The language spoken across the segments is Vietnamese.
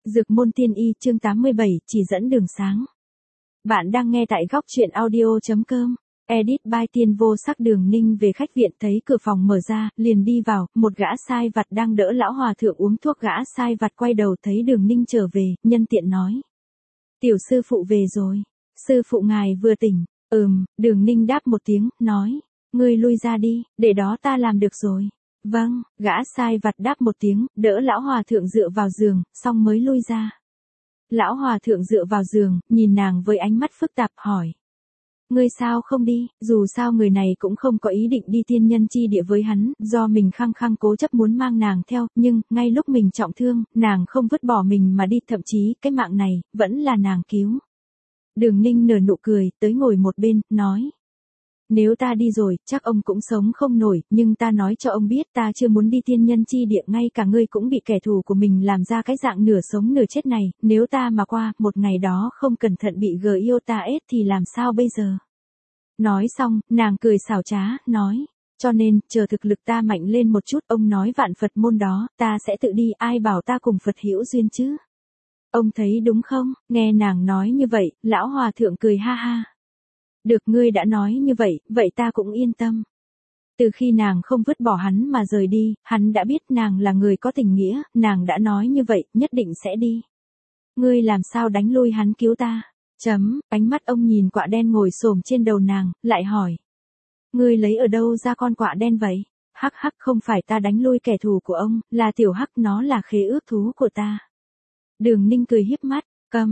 Dược môn tiên y chương 87 chỉ dẫn đường sáng. Bạn đang nghe tại góc truyện audio.com. Edit by Tiên Vô Sắc. Đường Ninh về khách viện thấy cửa phòng mở ra, liền đi vào, một gã sai vặt đang đỡ lão hòa thượng uống thuốc. Gã sai vặt quay đầu thấy Đường Ninh trở về, nhân tiện nói. Tiểu sư phụ về rồi, sư phụ ngài vừa tỉnh. Đường Ninh đáp một tiếng, nói. Ngươi lui ra đi, để đó ta làm được rồi. Vâng, gã sai vặt đáp một tiếng, đỡ lão hòa thượng dựa vào giường, xong mới lui ra. Lão hòa thượng dựa vào giường, nhìn nàng với ánh mắt phức tạp hỏi. Ngươi sao không đi, dù sao người này cũng không có ý định đi tiên nhân chi địa với hắn, do mình khăng khăng cố chấp muốn mang nàng theo, nhưng, ngay lúc mình trọng thương, nàng không vứt bỏ mình mà đi, thậm chí, cái mạng này, vẫn là nàng cứu. Đường Ninh nở nụ cười, tới ngồi một bên, nói. Nếu ta đi rồi, chắc ông cũng sống không nổi, nhưng ta nói cho ông biết ta chưa muốn đi tiên nhân chi địa, ngay cả ngươi cũng bị kẻ thù của mình làm ra cái dạng nửa sống nửa chết này, nếu ta mà qua, một ngày đó không cẩn thận bị Iota ết thì làm sao bây giờ? Nói xong, nàng cười xảo trá, nói, cho nên, chờ thực lực ta mạnh lên một chút, ông nói vạn Phật môn đó, ta sẽ tự đi, ai bảo ta cùng Phật hữu duyên chứ? Ông thấy đúng không? Nghe nàng nói như vậy, lão hòa thượng cười ha ha. Được, ngươi đã nói như vậy, vậy ta cũng yên tâm. Từ khi nàng không vứt bỏ hắn mà rời đi, hắn đã biết nàng là người có tình nghĩa, nàng đã nói như vậy, nhất định sẽ đi. Ngươi làm sao đánh lui hắn cứu ta? Ánh mắt ông nhìn quạ đen ngồi xổm trên đầu nàng, lại hỏi. Ngươi lấy ở đâu ra con quạ đen vậy? Hắc hắc, không phải ta đánh lui kẻ thù của ông, là tiểu hắc, nó là khế ước thú của ta. Đường Ninh cười híp mắt.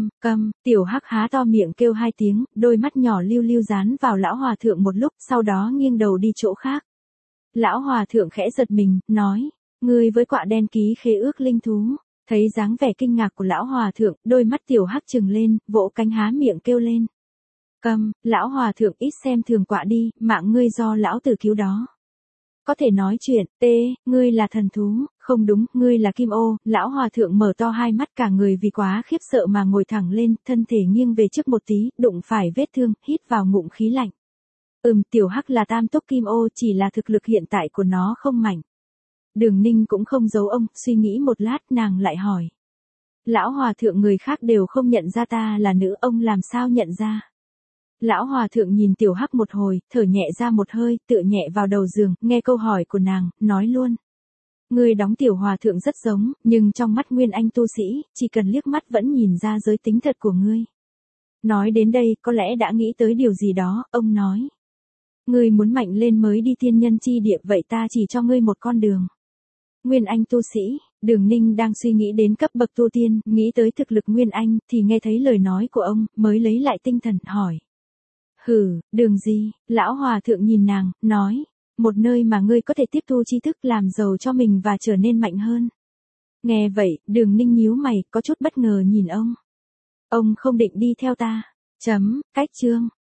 Tiểu hắc há to miệng kêu hai tiếng, đôi mắt nhỏ lưu lưu dán vào lão hòa thượng một lúc, sau đó nghiêng đầu đi chỗ khác. Lão hòa thượng khẽ giật mình, nói, ngươi với quạ đen ký khế ước linh thú. Thấy dáng vẻ kinh ngạc của lão hòa thượng, đôi mắt tiểu hắc trừng lên, vỗ cánh há miệng kêu lên. Lão hòa thượng ít xem thường quạ đi, mạng ngươi do lão tử cứu đó. Có thể nói chuyện, ngươi là thần thú, không đúng, ngươi là kim ô. Lão hòa thượng mở to hai mắt, cả người vì quá khiếp sợ mà ngồi thẳng lên, thân thể nghiêng về trước một tí, đụng phải vết thương, hít vào ngụm khí lạnh. Tiểu hắc là tam túc kim ô, chỉ là thực lực hiện tại của nó không mạnh. Đường Ninh cũng không giấu ông, suy nghĩ một lát, nàng lại hỏi. Lão hòa thượng, người khác đều không nhận ra ta là nữ, ông làm sao nhận ra? Lão hòa thượng nhìn tiểu hắc một hồi, thở nhẹ ra một hơi, tựa nhẹ vào đầu giường, nghe câu hỏi của nàng, nói luôn. Ngươi đóng tiểu hòa thượng rất giống, nhưng trong mắt nguyên anh tu sĩ, chỉ cần liếc mắt vẫn nhìn ra giới tính thật của ngươi. Nói đến đây, có lẽ đã nghĩ tới điều gì đó, ông nói. Ngươi muốn mạnh lên mới đi tiên nhân chi địa, vậy ta chỉ cho ngươi một con đường. Nguyên anh tu sĩ. Đường Ninh đang suy nghĩ đến cấp bậc tu tiên, nghĩ tới thực lực nguyên anh, thì nghe thấy lời nói của ông, mới lấy lại tinh thần, hỏi. Đường gì? Lão hòa thượng nhìn nàng, nói. Một nơi mà ngươi có thể tiếp thu tri thức, làm giàu cho mình và trở nên mạnh hơn. Nghe vậy, Đường Ninh nhíu mày, có chút bất ngờ nhìn ông. Ông không định đi theo ta. Cách chương.